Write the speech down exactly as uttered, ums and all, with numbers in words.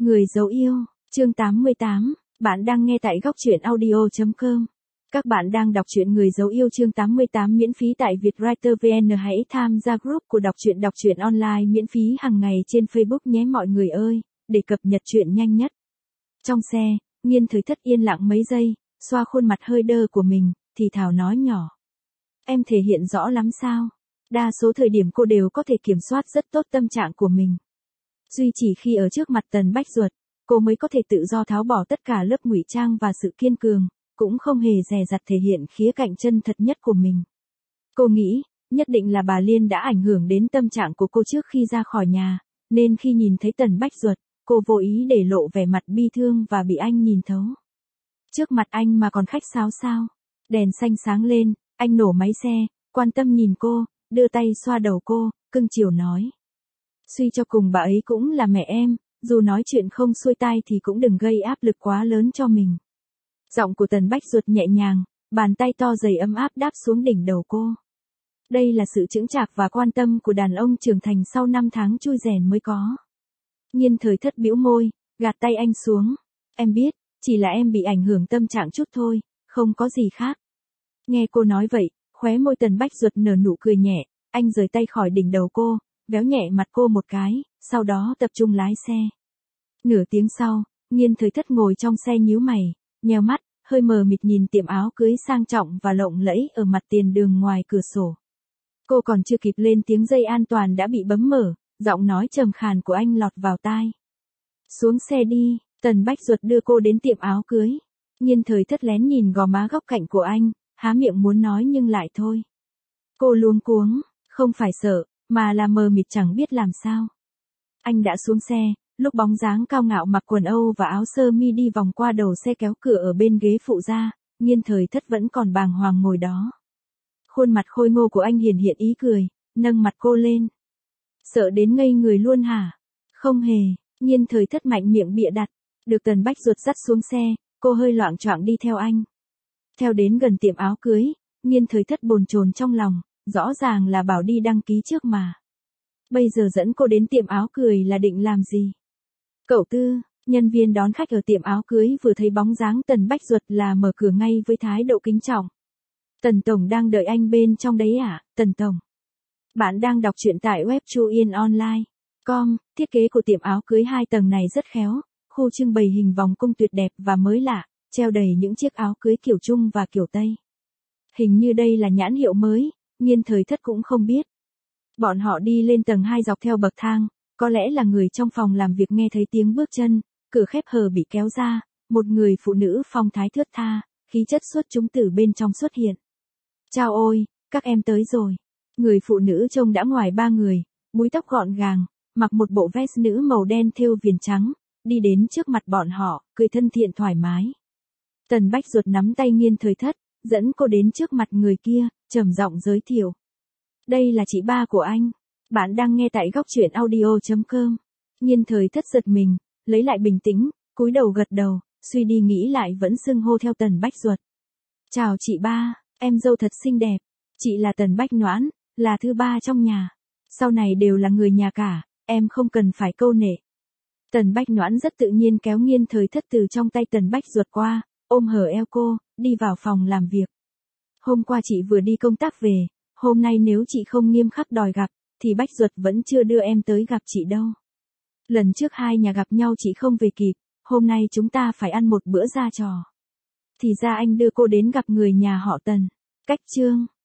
Người dấu yêu, chương tám mươi tám, bạn đang nghe tại góc truyện audio chấm com. Các bạn đang đọc truyện Người dấu yêu chương tám mươi tám miễn phí tại Vietwriter vê en. Hãy tham gia group của đọc truyện đọc truyện online miễn phí hàng ngày trên Facebook nhé mọi người ơi, để cập nhật truyện nhanh nhất. Trong xe, Nhiên Thời Thất yên lặng mấy giây, xoa khuôn mặt hơi đơ của mình, thì thào nói nhỏ. Em thể hiện rõ lắm sao? Đa số thời điểm cô đều có thể kiểm soát rất tốt tâm trạng của mình. Duy chỉ khi ở trước mặt Tần Bách Duật, cô mới có thể tự do tháo bỏ tất cả lớp ngụy trang và sự kiên cường, cũng không hề dè dặt thể hiện khía cạnh chân thật nhất của mình. Cô nghĩ, nhất định là bà Liên đã ảnh hưởng đến tâm trạng của cô trước khi ra khỏi nhà, nên khi nhìn thấy Tần Bách Duật, cô vô ý để lộ vẻ mặt bi thương và bị anh nhìn thấu. Trước mặt anh mà còn khách sáo sao? Đèn xanh sáng lên, anh nổ máy xe, quan tâm nhìn cô, đưa tay xoa đầu cô, cưng chiều nói. Suy cho cùng bà ấy cũng là mẹ em, dù nói chuyện không xuôi tai thì cũng đừng gây áp lực quá lớn cho mình. Giọng của Tần Bách Duật nhẹ nhàng, bàn tay to dày ấm áp đáp xuống đỉnh đầu cô. Đây là sự chững chạc và quan tâm của đàn ông trưởng thành sau năm tháng chui rèn mới có. Nhiên Thời Thất bĩu môi, gạt tay anh xuống. Em biết, chỉ là em bị ảnh hưởng tâm trạng chút thôi, không có gì khác. Nghe cô nói vậy, khóe môi Tần Bách Duật nở nụ cười nhẹ, anh rời tay khỏi đỉnh đầu cô, véo nhẹ mặt cô một cái, sau đó tập trung lái xe. Nửa tiếng sau, Nhiên Thời Thất ngồi trong xe nhíu mày, nheo mắt, hơi mờ mịt nhìn tiệm áo cưới sang trọng và lộng lẫy ở mặt tiền đường ngoài cửa sổ. Cô còn chưa kịp lên tiếng dây an toàn đã bị bấm mở, giọng nói trầm khàn của anh lọt vào tai. Xuống xe đi, Tần Bách Duật đưa cô đến tiệm áo cưới. Nhiên Thời Thất lén nhìn gò má góc cạnh của anh, há miệng muốn nói nhưng lại thôi. Cô luống cuống, không phải sợ, mà là mờ mịt chẳng biết làm sao. Anh đã xuống xe, lúc bóng dáng cao ngạo mặc quần Âu và áo sơ mi đi vòng qua đầu xe kéo cửa ở bên ghế phụ ra, Nhiên Thời Thất vẫn còn bàng hoàng ngồi đó. Khuôn mặt khôi ngô của anh hiển hiện ý cười, nâng mặt cô lên. Sợ đến ngây người luôn hả? Không hề, Nhiên Thời Thất mạnh miệng bịa đặt. Được Tần Bách Duật dắt xuống xe, cô hơi loạng choạng đi theo anh. Theo đến gần tiệm áo cưới, Nhiên Thời Thất bồn chồn trong lòng, rõ ràng là bảo đi đăng ký trước mà. Bây giờ dẫn cô đến tiệm áo cười là định làm gì? Cậu Tư, nhân viên đón khách ở tiệm áo cưới vừa thấy bóng dáng Tần Bách Duật là mở cửa ngay với thái độ kính trọng. Tần Tổng đang đợi anh bên trong đấy à, Tần Tổng? Bạn đang đọc truyện tại web chuyenonline chấm com, thiết kế của tiệm áo cưới hai tầng này rất khéo, khu trưng bày hình vòng cung tuyệt đẹp và mới lạ, treo đầy những chiếc áo cưới kiểu Trung và kiểu Tây. Hình như đây là nhãn hiệu mới, Nhiên Thời Thất cũng không biết. Bọn họ đi lên tầng hai dọc theo bậc thang, có lẽ là người trong phòng làm việc nghe thấy tiếng bước chân, cửa khép hờ bị kéo ra, một người phụ nữ phong thái thướt tha, khí chất xuất chúng từ bên trong xuất hiện. Chào ôi, các em tới rồi. Người phụ nữ trông đã ngoài ba người, búi tóc gọn gàng, mặc một bộ vest nữ màu đen thêu viền trắng, đi đến trước mặt bọn họ, cười thân thiện thoải mái. Tần Bách Duật nắm tay Nhiên Thời Thất, dẫn cô đến trước mặt người kia, trầm giọng giới thiệu. Đây là chị ba của anh. Bạn đang nghe tại góc truyện audio chấm com. Nhiên Thời Thất giật mình, lấy lại bình tĩnh, cúi đầu gật đầu, suy đi nghĩ lại vẫn xưng hô theo Tần Bách Duật. Chào chị ba, em dâu thật xinh đẹp. Chị là Tần Bách Noãn, là thứ ba trong nhà. Sau này đều là người nhà cả, em không cần phải câu nệ. Tần Bách Noãn rất tự nhiên kéo Nhiên Thời Thất từ trong tay Tần Bách Duật qua, ôm hở eo cô, đi vào phòng làm việc. Hôm qua chị vừa đi công tác về, hôm nay nếu chị không nghiêm khắc đòi gặp, thì Bách Duật vẫn chưa đưa em tới gặp chị đâu. Lần trước hai nhà gặp nhau chị không về kịp, hôm nay chúng ta phải ăn một bữa ra trò. Thì ra anh đưa cô đến gặp người nhà họ Tần. Cách chương,